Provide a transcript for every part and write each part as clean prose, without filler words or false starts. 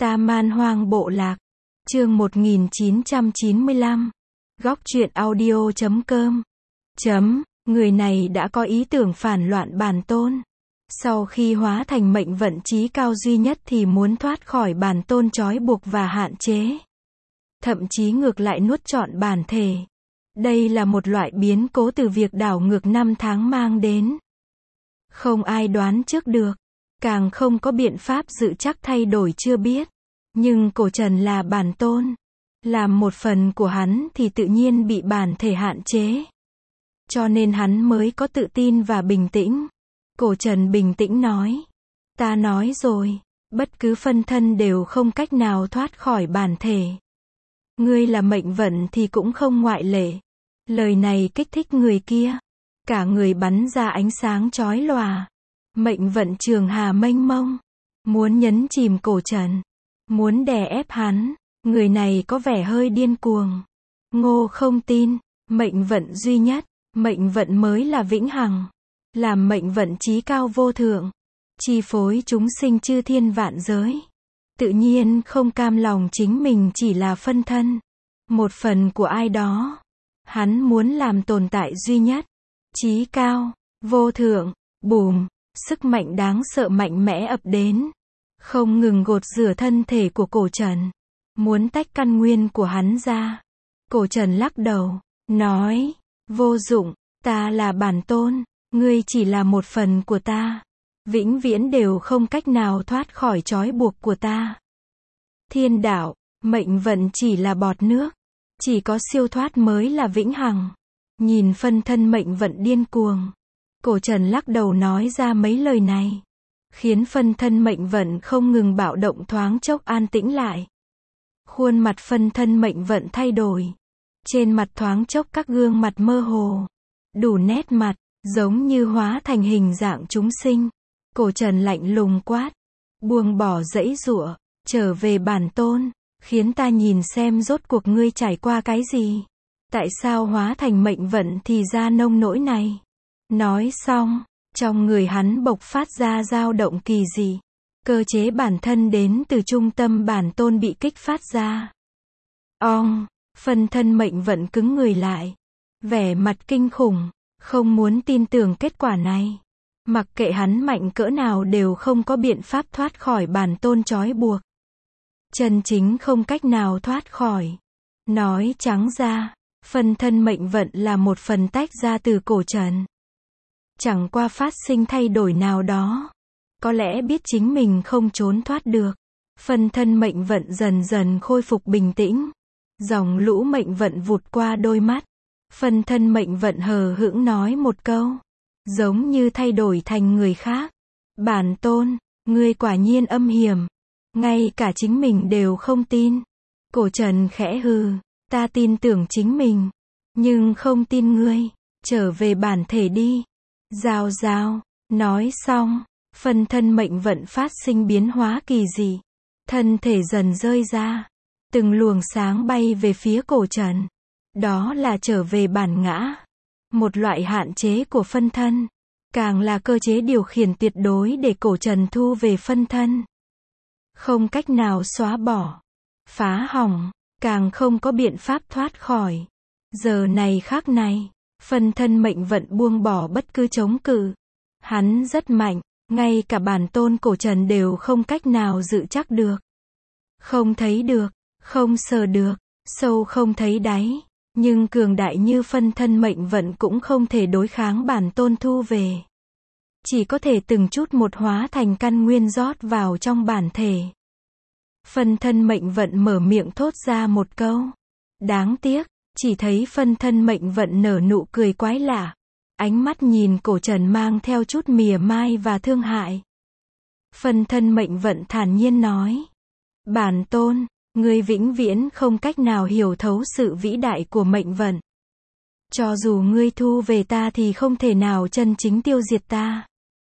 Ta Man Hoang Bộ Lạc. Chương 1995. Góc truyện audio.com. Người này đã có ý tưởng phản loạn bản tôn. Sau khi hóa thành mệnh vận chí cao duy nhất thì muốn thoát khỏi bản tôn trói buộc và hạn chế. Thậm chí ngược lại nuốt trọn bản thể. Đây là một loại biến cố từ việc đảo ngược năm tháng mang đến. Không ai đoán trước được. Càng không có biện pháp dự chắc thay đổi chưa biết. Nhưng cổ trần là bản tôn. Làm một phần của hắn thì tự nhiên bị bản thể hạn chế. Cho nên hắn mới có tự tin và bình tĩnh. Cổ trần bình tĩnh nói. Ta nói rồi, bất cứ phân thân đều không cách nào thoát khỏi bản thể. Ngươi là mệnh vận thì cũng không ngoại lệ. Lời này kích thích người kia. Cả người bắn ra ánh sáng chói lòa. Mệnh vận trường hà mênh mông. Muốn nhấn chìm cổ trần. Muốn đè ép hắn. Người này có vẻ hơi điên cuồng. Ngô không tin. Mệnh vận duy nhất. Mệnh vận mới là vĩnh hằng. Làm mệnh vận chí cao vô thượng. Chi phối chúng sinh chư thiên vạn giới. Tự nhiên không cam lòng chính mình chỉ là phân thân. Một phần của ai đó. Hắn muốn làm tồn tại duy nhất. Chí cao. Vô thượng. Bùm. Sức mạnh đáng sợ mạnh mẽ ập đến. Không ngừng gột rửa thân thể của cổ trần. Muốn tách căn nguyên của hắn ra. Cổ trần lắc đầu. Nói. Vô dụng. Ta là bản tôn. Ngươi chỉ là một phần của ta. Vĩnh viễn đều không cách nào thoát khỏi trói buộc của ta. Thiên đạo. Mệnh vận chỉ là bọt nước. Chỉ có siêu thoát mới là vĩnh hằng. Nhìn phân thân mệnh vận điên cuồng. Cổ trần lắc đầu nói ra mấy lời này. Khiến phân thân mệnh vận không ngừng bạo động thoáng chốc an tĩnh lại. Khuôn mặt phân thân mệnh vận thay đổi. Trên mặt thoáng chốc các gương mặt mơ hồ. Đủ nét mặt, giống như hóa thành hình dạng chúng sinh. Cổ trần lạnh lùng quát. Buông bỏ dãy giụa, trở về bản tôn. Khiến ta nhìn xem rốt cuộc ngươi trải qua cái gì. Tại sao hóa thành mệnh vận thì ra nông nỗi này. Nói xong, trong người hắn bộc phát ra dao động kỳ dị. Cơ chế bản thân đến từ trung tâm bản tôn bị kích phát ra. Phân thân mệnh vận cứng người lại. Vẻ mặt kinh khủng, không muốn tin tưởng kết quả này. Mặc kệ hắn mạnh cỡ nào đều không có biện pháp thoát khỏi bản tôn trói buộc. Chân chính không cách nào thoát khỏi. Nói trắng ra, phân thân mệnh vận là một phần tách ra từ cổ trần. Chẳng qua phát sinh thay đổi nào đó. Có lẽ biết chính mình không trốn thoát được. Phân thân mệnh vận dần dần khôi phục bình tĩnh. Dòng lũ mệnh vận vụt qua đôi mắt. Phân thân mệnh vận hờ hững nói một câu. Giống như thay đổi thành người khác. Bản tôn, ngươi quả nhiên âm hiểm. Ngay cả chính mình đều không tin. Cổ trần khẽ hừ. Ta tin tưởng chính mình. Nhưng không tin ngươi. Trở về bản thể đi. Rào rào. Nói xong. Phân thân mệnh vận phát sinh biến hóa kỳ dị. Thân thể dần rơi ra. Từng luồng sáng bay về phía cổ trần. Đó là trở về bản ngã. Một loại hạn chế của phân thân. Càng là cơ chế điều khiển tuyệt đối để cổ trần thu về phân thân. Không cách nào xóa bỏ. Phá hỏng. Càng không có biện pháp thoát khỏi. Giờ này khác này. Phân thân mệnh vận buông bỏ bất cứ chống cự. Hắn rất mạnh. Ngay cả bản tôn cổ trần đều không cách nào dự chắc được. Không thấy được. Không sờ được. Sâu không thấy đáy. Nhưng cường đại như phân thân mệnh vận cũng không thể đối kháng bản tôn thu về. Chỉ có thể từng chút một hóa thành căn nguyên rót vào trong bản thể. Phân thân mệnh vận mở miệng thốt ra một câu. Đáng tiếc, chỉ thấy phân thân mệnh vận nở nụ cười quái lạ. Ánh mắt nhìn cổ trần mang theo chút mỉa mai và thương hại. Phân thân mệnh vận thản nhiên nói. Bản tôn, ngươi vĩnh viễn không cách nào hiểu thấu sự vĩ đại của mệnh vận. Cho dù ngươi thu về ta thì không thể nào chân chính tiêu diệt ta.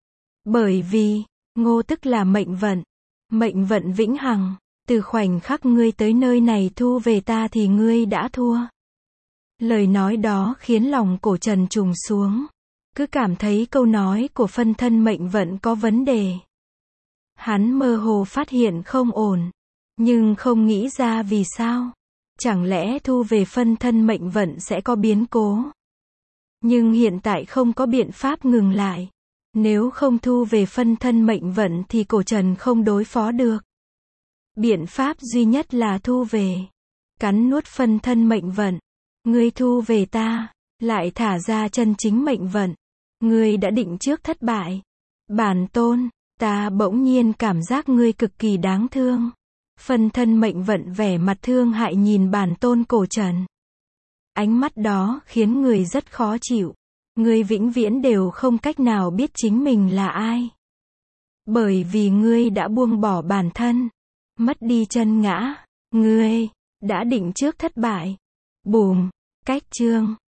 Bởi vì, ngô tức là mệnh vận. Mệnh vận vĩnh hằng. Từ khoảnh khắc ngươi tới nơi này thu về ta thì ngươi đã thua. Lời nói đó khiến lòng cổ trần trùng xuống. Cứ cảm thấy câu nói của phân thân mệnh vận có vấn đề. Hắn mơ hồ phát hiện không ổn. Nhưng không nghĩ ra vì sao. Chẳng lẽ thu về phân thân mệnh vận sẽ có biến cố? Nhưng hiện tại không có biện pháp ngừng lại. Nếu không thu về phân thân mệnh vận thì cổ trần không đối phó được. Biện pháp duy nhất là thu về. Cắn nuốt phân thân mệnh vận. Ngươi thu về ta, lại thả ra chân chính mệnh vận. Ngươi đã định trước thất bại. Bản tôn, ta bỗng nhiên cảm giác ngươi cực kỳ đáng thương. Phân thân mệnh vận vẻ mặt thương hại nhìn bản tôn cổ trần. Ánh mắt đó khiến người rất khó chịu. Ngươi vĩnh viễn đều không cách nào biết chính mình là ai. Bởi vì ngươi đã buông bỏ bản thân. Mất đi chân ngã. Ngươi đã định trước thất bại. Bùm. Cách chương.